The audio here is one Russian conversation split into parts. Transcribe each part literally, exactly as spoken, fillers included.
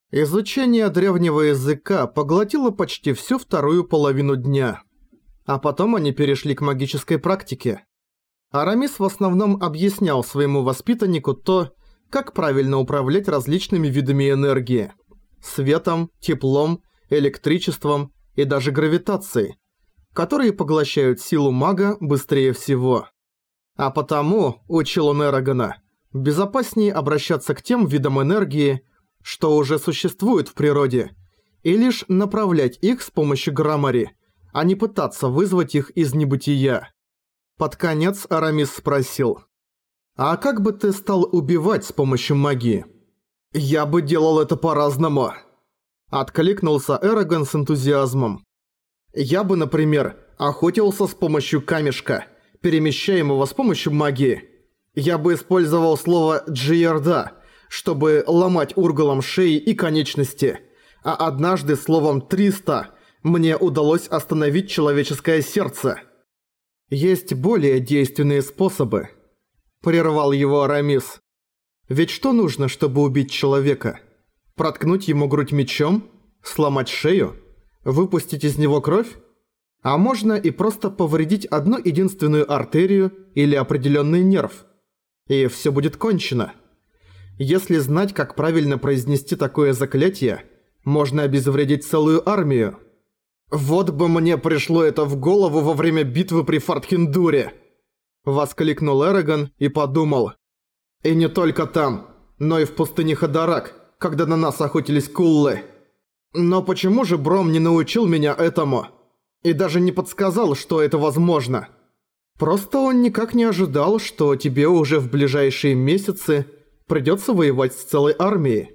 Изучение древнего языка поглотило почти всю вторую половину дня. А потом они перешли к магической практике. Арамис в основном объяснял своему воспитаннику то, как правильно управлять различными видами энергии. Светом, теплом, электричеством и даже гравитацией, которые поглощают силу мага быстрее всего. А потому, учил он Эрагона, безопаснее обращаться к тем видам энергии, что уже существуют в природе, и лишь направлять их с помощью граммари, а не пытаться вызвать их из небытия. Под конец Арамис спросил: «А как бы ты стал убивать с помощью магии?» «Я бы делал это по-разному», — откликнулся Эрагон с энтузиазмом. «Я бы, например, охотился с помощью камешка, перемещаемого с помощью магии. Я бы использовал слово «джиерда», чтобы ломать ургалом шеи и конечности, а однажды словом «триста» мне удалось остановить человеческое сердце. «Есть более действенные способы», — прервал его Арамис. «Ведь что нужно, чтобы убить человека? Проткнуть ему грудь мечом? Сломать шею? Выпустить из него кровь? А можно и просто повредить одну единственную артерию или определенный нерв. И все будет кончено. Если знать, как правильно произнести такое заклятие, можно обезвредить целую армию». «Вот бы мне пришло это в голову во время битвы при Фортхендуре!» Воскликнул Эрагон и подумал. «И не только там, но и в пустыне Хадарак, когда на нас охотились куллы. Но почему же Бром не научил меня этому? И даже не подсказал, что это возможно? Просто он никак не ожидал, что тебе уже в ближайшие месяцы придется воевать с целой армией.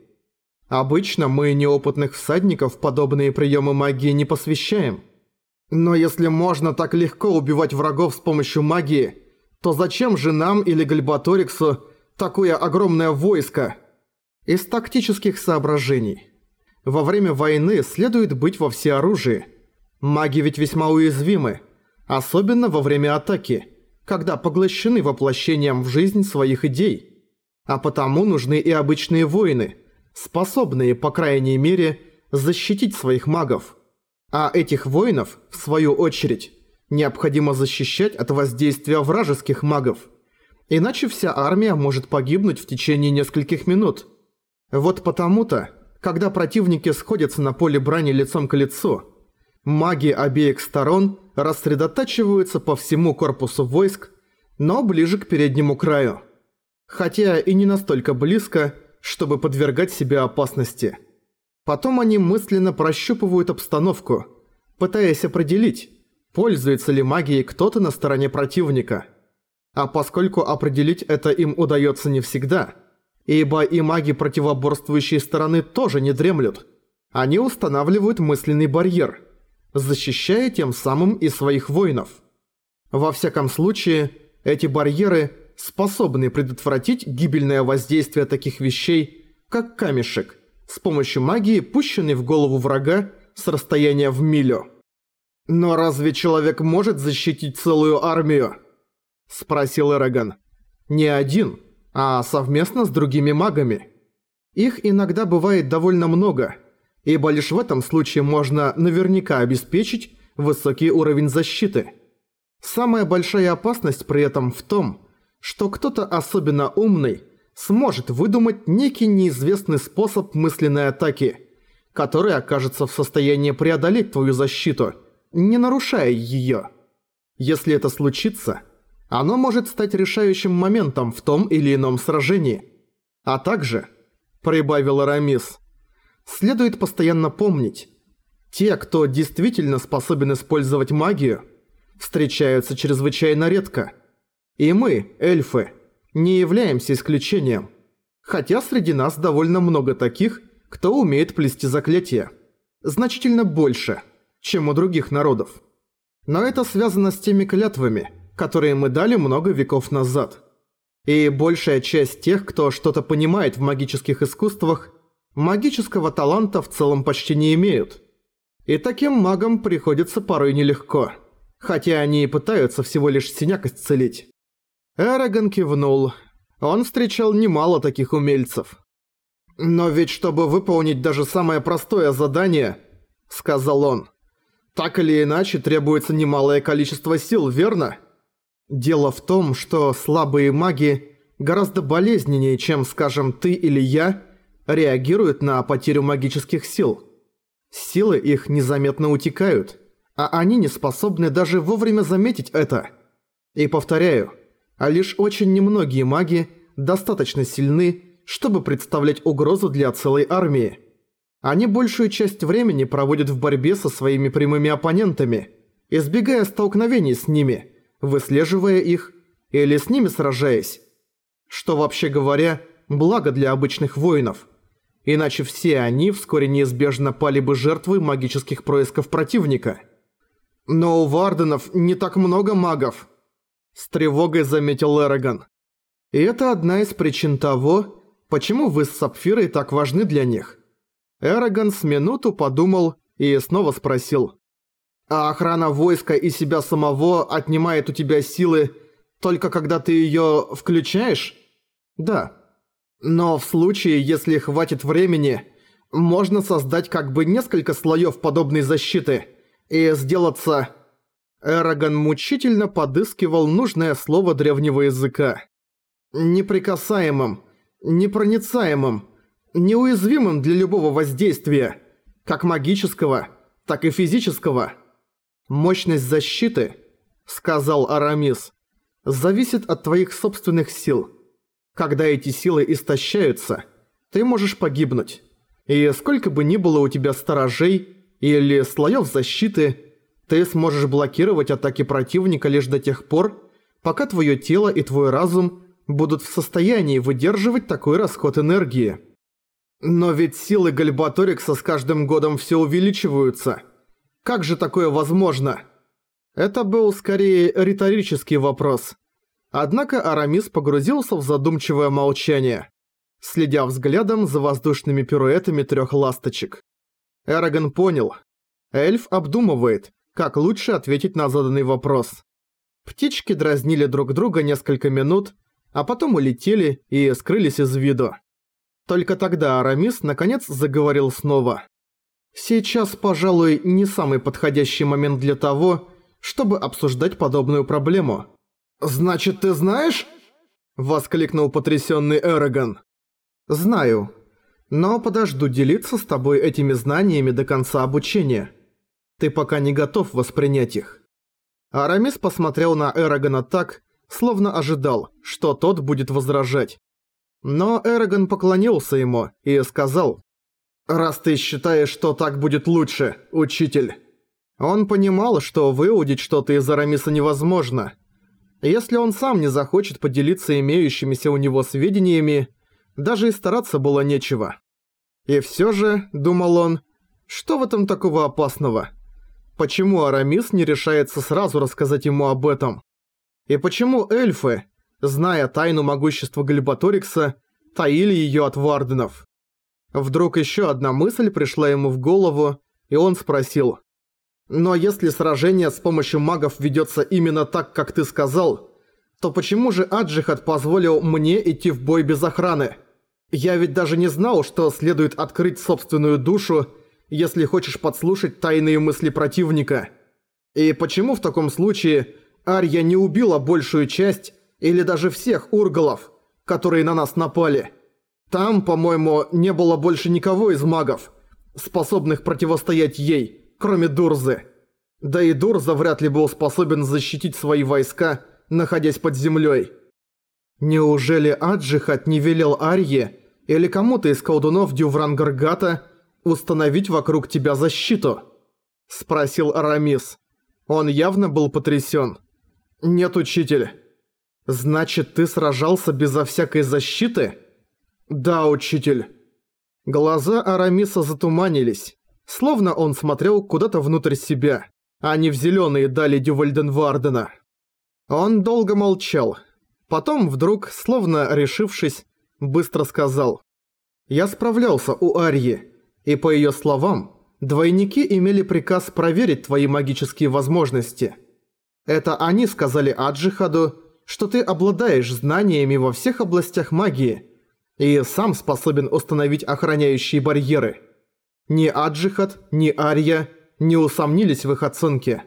Обычно мы неопытных всадников подобные приемы магии не посвящаем. Но если можно так легко убивать врагов с помощью магии, то зачем же нам или Гальбаториксу такое огромное войско?» Из тактических соображений. Во время войны следует быть во всеоружии. Маги ведь весьма уязвимы, особенно во время атаки, когда поглощены воплощением в жизнь своих идей. А потому нужны и обычные воины, способные, по крайней мере, защитить своих магов. А этих воинов, в свою очередь, необходимо защищать от воздействия вражеских магов. Иначе вся армия может погибнуть в течение нескольких минут. Вот потому-то, когда противники сходятся на поле брани лицом к лицу, маги обеих сторон рассредотачиваются по всему корпусу войск, но ближе к переднему краю. Хотя и не настолько близко, чтобы подвергать себя опасности. Потом они мысленно прощупывают обстановку, пытаясь определить, пользуется ли магией кто-то на стороне противника. А поскольку определить это им удается не всегда, ибо и маги противоборствующей стороны тоже не дремлют, они устанавливают мысленный барьер, защищая тем самым и своих воинов. Во всяком случае, эти барьеры способны предотвратить гибельное воздействие таких вещей, как камешек, с помощью магии, пущенной в голову врага с расстояния в милю. «Но разве человек может защитить целую армию?» – спросил Эрагон. «Не один, а совместно с другими магами. Их иногда бывает довольно много, ибо лишь в этом случае можно наверняка обеспечить высокий уровень защиты. Самая большая опасность при этом в том, что кто-то особенно умный сможет выдумать некий неизвестный способ мысленной атаки, который окажется в состоянии преодолеть твою защиту, не нарушая её. Если это случится, оно может стать решающим моментом в том или ином сражении. А также, прибавил Арамис, следует постоянно помнить, те, кто действительно способен использовать магию, встречаются чрезвычайно редко. И мы, эльфы, не являемся исключением, хотя среди нас довольно много таких, кто умеет плести заклятия. Значительно больше, чем у других народов. Но это связано с теми клятвами, которые мы дали много веков назад. И большая часть тех, кто что-то понимает в магических искусствах, магического таланта в целом почти не имеют. И таким магам приходится порой нелегко, хотя они и пытаются всего лишь синяк исцелить. Эрагон кивнул. Он встречал немало таких умельцев. «Но ведь чтобы выполнить даже самое простое задание, — сказал он, — так или иначе требуется немалое количество сил, верно? Дело в том, что слабые маги гораздо болезненнее, чем, скажем, ты или я, реагируют на потерю магических сил. Силы их незаметно утекают, а они не способны даже вовремя заметить это. И повторяю, а лишь очень немногие маги достаточно сильны, чтобы представлять угрозу для целой армии. Они большую часть времени проводят в борьбе со своими прямыми оппонентами, избегая столкновений с ними, выслеживая их или с ними сражаясь. Что, вообще говоря, благо для обычных воинов. Иначе все они вскоре неизбежно пали бы жертвой магических происков противника. «Но у Варденов не так много магов», – с тревогой заметил Эрагон. «И это одна из причин того, почему вы с Сапфирой так важны для них». Эрагон с минуту подумал и снова спросил. «А охрана войска и себя самого отнимает у тебя силы только когда ты её включаешь?» «Да. Но в случае, если хватит времени, можно создать как бы несколько слоёв подобной защиты и сделаться...» Эрагон мучительно подыскивал нужное слово древнего языка. «Неприкасаемым, непроницаемым, неуязвимым для любого воздействия, как магического, так и физического. Мощность защиты, — сказал Арамис, — зависит от твоих собственных сил. Когда эти силы истощаются, ты можешь погибнуть. И сколько бы ни было у тебя сторожей или слоев защиты, ты сможешь блокировать атаки противника лишь до тех пор, пока твое тело и твой разум будут в состоянии выдерживать такой расход энергии. Но ведь силы Гальбаторикса с каждым годом все увеличиваются. Как же такое возможно?» Это был скорее риторический вопрос. Однако Арамис погрузился в задумчивое молчание, следя взглядом за воздушными пируэтами трех ласточек. Эрагон понял. Эльф обдумывает, как лучше ответить на заданный вопрос. Птички дразнили друг друга несколько минут, а потом улетели и скрылись из виду. Только тогда Арамис наконец заговорил снова. «Сейчас, пожалуй, не самый подходящий момент для того, чтобы обсуждать подобную проблему». «Значит, ты знаешь?» – воскликнул потрясённый Эрагон. «Знаю, но подожду делиться с тобой этими знаниями до конца обучения. Ты пока не готов воспринять их». Арамис посмотрел на Эрагона так, словно ожидал, что тот будет возражать. Но Эрагон поклонился ему и сказал: «Раз ты считаешь, что так будет лучше, учитель». Он понимал, что выудить что-то из Арамиса невозможно. Если он сам не захочет поделиться имеющимися у него сведениями, даже и стараться было нечего. И всё же, думал он, что в этом такого опасного? Почему Арамис не решается сразу рассказать ему об этом? И почему эльфы, зная тайну могущества Гальбаторикса, таили её от Варденов? Вдруг ещё одна мысль пришла ему в голову, и он спросил: «Но если сражение с помощью магов ведётся именно так, как ты сказал, то почему же Аджихад позволил мне идти в бой без охраны? Я ведь даже не знал, что следует открыть собственную душу, если хочешь подслушать тайные мысли противника. И почему в таком случае Арья не убила большую часть или даже всех ургалов, которые на нас напали? Там, по-моему, не было больше никого из магов, способных противостоять ей, кроме Дурзы. Да и Дурза вряд ли был способен защитить свои войска, находясь под землей. Неужели Аджихад не велел Арье или кому-то из колдунов Дюврангаргата установить вокруг тебя защиту?» – спросил Арамис. Он явно был потрясен. «Нет, учитель». «Значит, ты сражался безо всякой защиты?» «Да, учитель». Глаза Арамиса затуманились, словно он смотрел куда-то внутрь себя, а не в зелёные дали Дювальденвардена. Он долго молчал. Потом вдруг, словно решившись, быстро сказал: «Я справлялся у Арьи, и по её словам, двойники имели приказ проверить твои магические возможности. Это они сказали Аджихаду, что ты обладаешь знаниями во всех областях магии, И сам способен установить охраняющие барьеры. Ни Аджихат, ни Арья не усомнились в их оценке.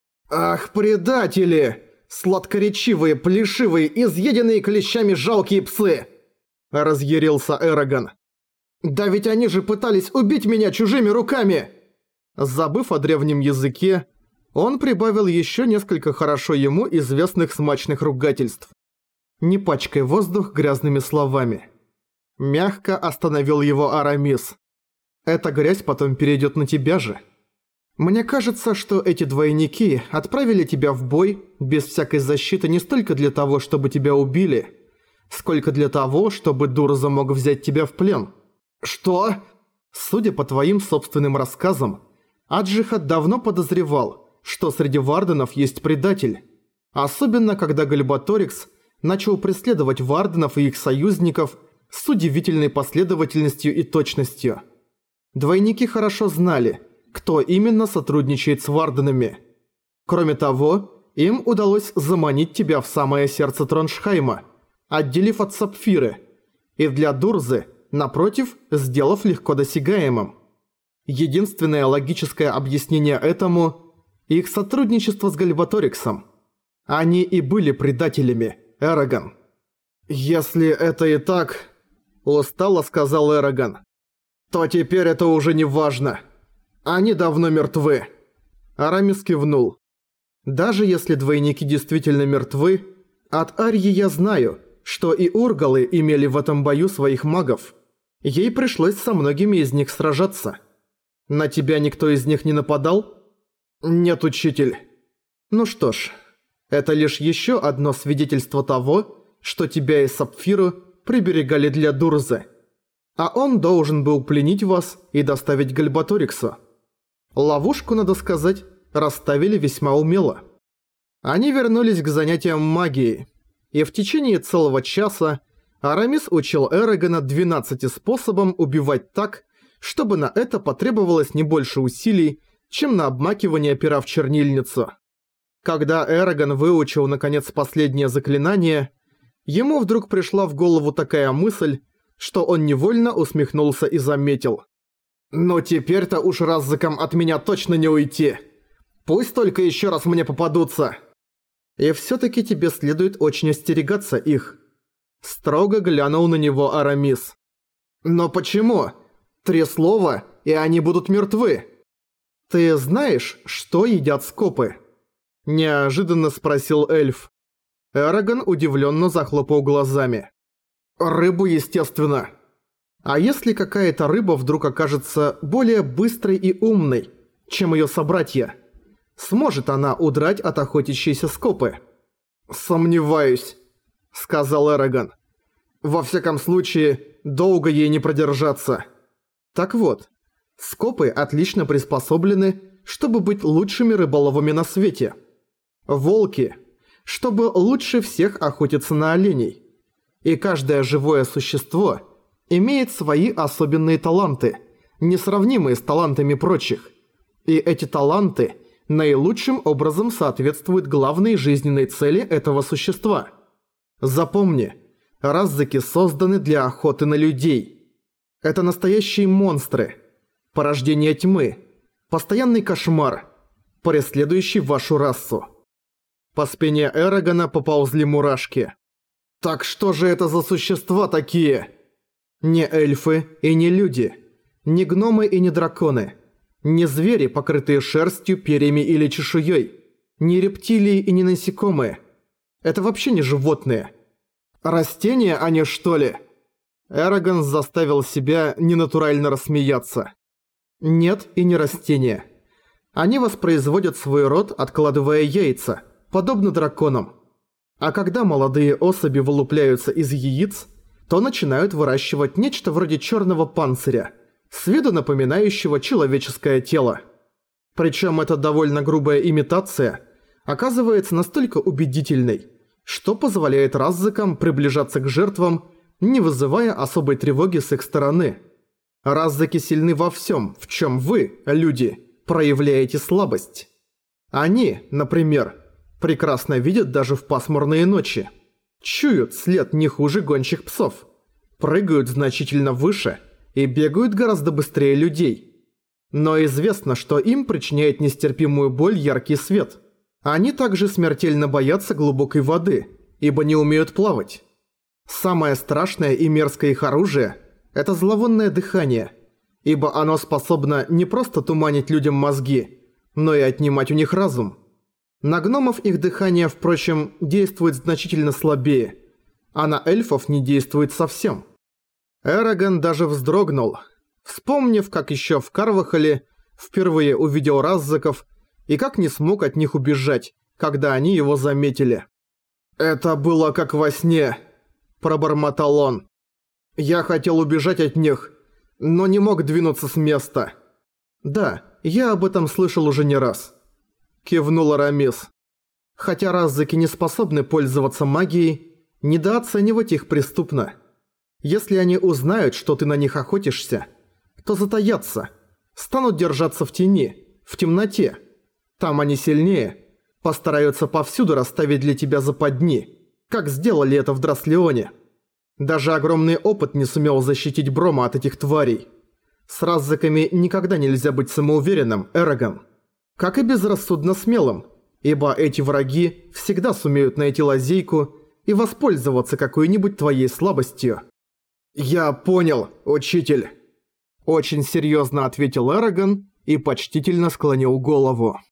«Ах, предатели! Сладкоречивые, плешивые, изъеденные клещами жалкие псы!» – разъярился Эрагон. «Да ведь они же пытались убить меня чужими руками!» Забыв о древнем языке, он прибавил еще несколько хорошо ему известных смачных ругательств. «Не пачкай воздух грязными словами». Мягко остановил его Арамис. «Эта грязь потом перейдет на тебя же. Мне кажется, что эти двойники отправили тебя в бой без всякой защиты не столько для того, чтобы тебя убили, сколько для того, чтобы Дурза мог взять тебя в плен». «Что?» Судя по твоим собственным рассказам, Аджихат давно подозревал, что среди варденов есть предатель. Особенно, когда Гальбаторикс начал преследовать варденов и их союзников с удивительной последовательностью и точностью. Двойники хорошо знали, кто именно сотрудничает с варденами. Кроме того, им удалось заманить тебя в самое сердце Троншхайма, отделив от Сапфиры, и для Дурзы, напротив, сделав легко досягаемым. Единственное логическое объяснение этому – их сотрудничество с Гальбаториксом. Они и были предателями, Эрагон. «Если это и так», – устало сказал Эрагон, – «то теперь это уже не важно. Они давно мертвы». Арамис кивнул. «Даже если двойники действительно мертвы, от Арьи я знаю, что и Ургалы имели в этом бою своих магов. Ей пришлось со многими из них сражаться. На тебя никто из них не нападал?» «Нет, учитель». «Ну что ж, это лишь еще одно свидетельство того, что тебя и Сапфиру приберегали для Дурзы. А он должен был пленить вас и доставить Гальбаториксу. Ловушку, надо сказать, расставили весьма умело». Они вернулись к занятиям магией, и в течение целого часа Арамис учил Эрагона двенадцати способам убивать так, чтобы на это потребовалось не больше усилий, чем на обмакивание пера в чернильницу. Когда Эрагон выучил наконец последнее заклинание, ему вдруг пришла в голову такая мысль, что он невольно усмехнулся и заметил: «Ну теперь-то уж раззаком от меня точно не уйти. Пусть только еще раз мне попадутся». «И всё-таки тебе следует очень остерегаться их», – строго глянул на него Арамис. «Но почему? Три слова, и они будут мертвы». «Ты знаешь, что едят скопы?» – неожиданно спросил эльф. Эрагон удивленно захлопал глазами. «Рыбу, естественно». «А если какая-то рыба вдруг окажется более быстрой и умной, чем ее собратья? Сможет она удрать от охотящейся скопы?» «Сомневаюсь», – сказал Эрагон. «Во всяком случае, долго ей не продержаться». Так вот, скопы отлично приспособлены, чтобы быть лучшими рыболовами на свете. Волки, чтобы лучше всех охотиться на оленей. И каждое живое существо имеет свои особенные таланты, несравнимые с талантами прочих. И эти таланты наилучшим образом соответствуют главной жизненной цели этого существа. Запомни, раззаки созданы для охоты на людей. Это настоящие монстры, порождение тьмы, постоянный кошмар, преследующий вашу расу. По спине Эрагона поползли мурашки. «Так что же это за существа такие?» «Не эльфы и не люди, не гномы и не драконы, не звери, покрытые шерстью, перьями или чешуей, не рептилии и не насекомые. Это вообще не животные. Растения они, что ли?» Эрагон заставил себя ненатурально рассмеяться. «Нет, и не растения. Они воспроизводят свой род, откладывая яйца, подобно драконам. А когда молодые особи вылупляются из яиц, то начинают выращивать нечто вроде черного панциря, с виду напоминающего человеческое тело. Причем эта довольно грубая имитация оказывается настолько убедительной, что позволяет раззакам приближаться к жертвам, не вызывая особой тревоги с их стороны. Раззаки сильны во всем, в чем вы, люди, проявляете слабость. Они, например, прекрасно видят даже в пасмурные ночи. Чуют след не хуже гончих псов. прыгают значительно выше и бегают гораздо быстрее людей. Но известно, что им причиняет нестерпимую боль яркий свет. Они также смертельно боятся глубокой воды, ибо не умеют плавать. Самое страшное и мерзкое их оружие – это зловонное дыхание, ибо оно способно не просто туманить людям мозги, но и отнимать у них разум. На гномов их дыхание, впрочем, действует значительно слабее, а на эльфов не действует совсем. Эрагон даже вздрогнул, вспомнив, как еще в Карвахале впервые увидел раззаков и как не смог от них убежать, когда они его заметили. «Это было как во сне», – пробормотал он. «Я хотел убежать от них, но не мог двинуться с места». «Да, я об этом слышал уже не раз», – кивнул Арамис. «Хотя раззаки не способны пользоваться магией, недооценивать их преступно. Если они узнают, что ты на них охотишься, то затаятся, станут держаться в тени, в темноте. Там они сильнее, постараются повсюду расставить для тебя западни, как сделали это в Драслеоне. Даже огромный опыт не сумел защитить Брома от этих тварей. С раззаками никогда нельзя быть самоуверенным, Эрагон. Как и безрассудно смелым, ибо эти враги всегда сумеют найти лазейку и воспользоваться какой-нибудь твоей слабостью». «Я понял, учитель», – очень серьезно ответил Эрагон и почтительно склонил голову.